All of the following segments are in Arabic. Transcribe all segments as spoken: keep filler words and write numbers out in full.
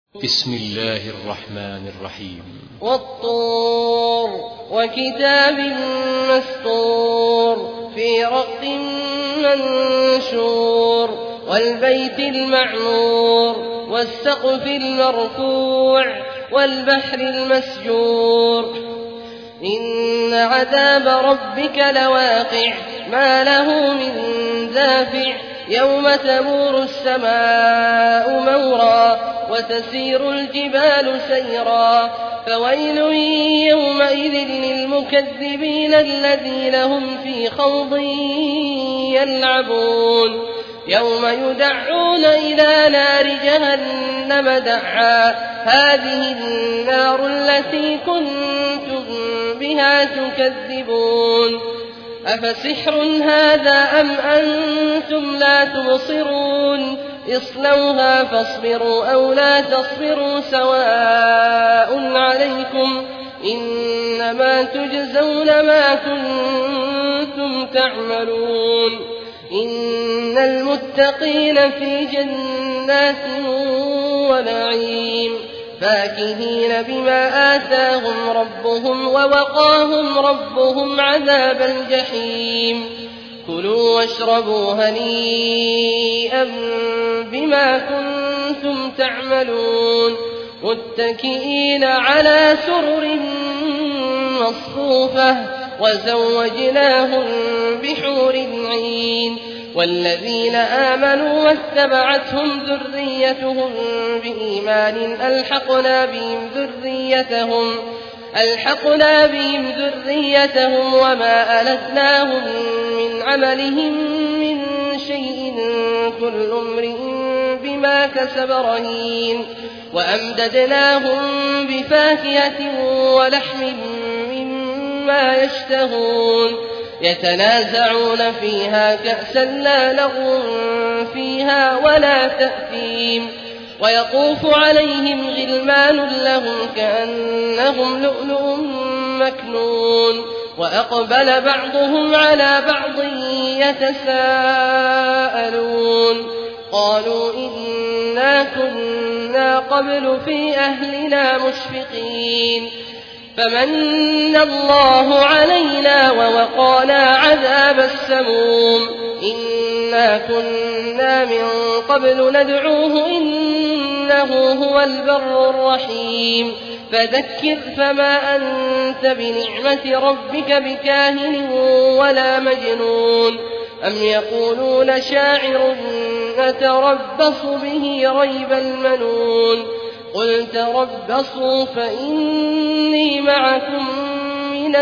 بسم الله الرحمن الرحيم. والطور وكتاب مسطور في رق منشور والبيت المعمور والسقف المرفوع والبحر المسجور إن عذاب ربك لواقع ما له من دافع يوم تمور السماء مورا وتسير الجبال سيرا فويل يومئذ للمكذبين الذين هم في خوض يلعبون يوم يدعون إلى نار جهنم دعا هذه النار التي كنتم بها تكذبون أفسحر هذا أم أنتم لا تبصرون اصلوها فاصبروا أو لا تصبروا سواء عليكم إنما تجزون ما كنتم تعملون إن المتقين في جنات ونعيم فاكهين بما آتاهم ربهم ووقاهم ربهم عذاب الجحيم كلوا واشربوا هنيئا بما كنتم تعملون متكئين على سرر مصفوفة وزوجناهم بحور عين والذين آمنوا واتبعتهم ذريتهم بإيمان ألحقنا بهم ذريتهم ألحقنا بهم ذريتهم وما ألتناهم من عملهم من شيء كل امرئ بما كسب رهين وأمددناهم بفاكهة ولحم مما يشتهون يتنازعون فيها كأسا لا لغو فيها ولا تأثيم ويطوف عليهم غلمان لهم كأنهم لؤلؤ مكنون وأقبل بعضهم على بعض يتساءلون قالوا إنا كنا قبل في أهلنا مشفقين فمن الله علينا ووقانا عذاب السموم إنا كنا من قبل ندعوه إنه هو البر الرحيم فذكر فما أنت بنعمة ربك بكاهن ولا مجنون أم يقولون شاعر نتربص به ريب المنون قل تربصوا فإني معكم من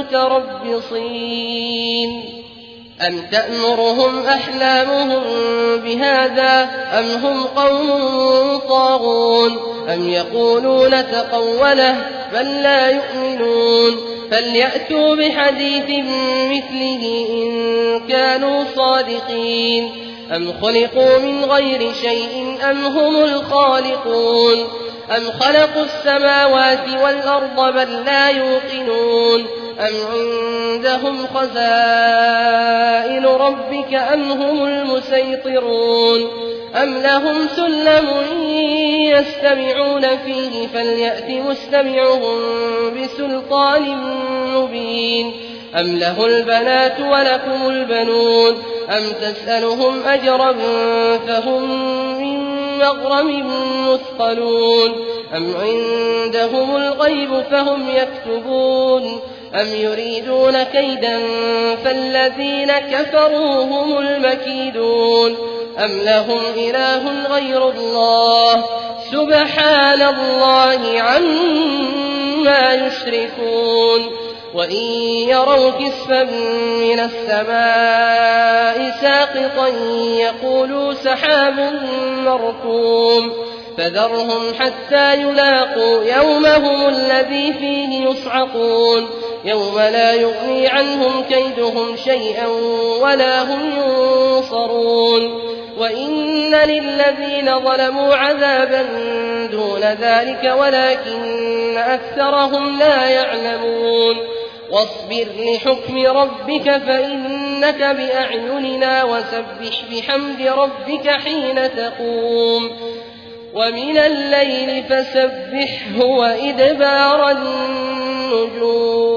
المتربصين أم تأمرهم أحلامهم بهذا أم هم قوم طاغون أم يقولون تقوله بل لا يؤمنون فليأتوا بحديث مثله إن كانوا صادقين أم خلقوا من غير شيء أم هم الخالقون أم خلقوا السماوات والأرض بل لا يوقنون أم عندهم خزائن ربك أم هم المسيطرون أم لهم سلم يستمعون فيه فليأت مستمعهم بسلطان مبين أم له البنات ولكم البنون أم تسألهم أجرا فهم من مغرم مثقلون أم عندهم الغيب فهم يكتبون أم يريدون كيدا فالذين كفروا هم المكيدون أم لهم إله غير الله سبحان الله عما يشركون وإن يروا كسفا من السماء ساقطا يقولوا سحاب مركوم فذرهم حتى يلاقوا يومهم الذي فيه يصعقون يوم لا يغني عنهم كيدهم شيئا ولا هم ينصرون وإن للذين ظلموا عذابا دون ذلك ولكن أكثرهم لا يعلمون واصبر لحكم ربك فإنك بأعيننا وسبح بحمد ربك حين تقوم ومن الليل فسبحه وإدبار النجوم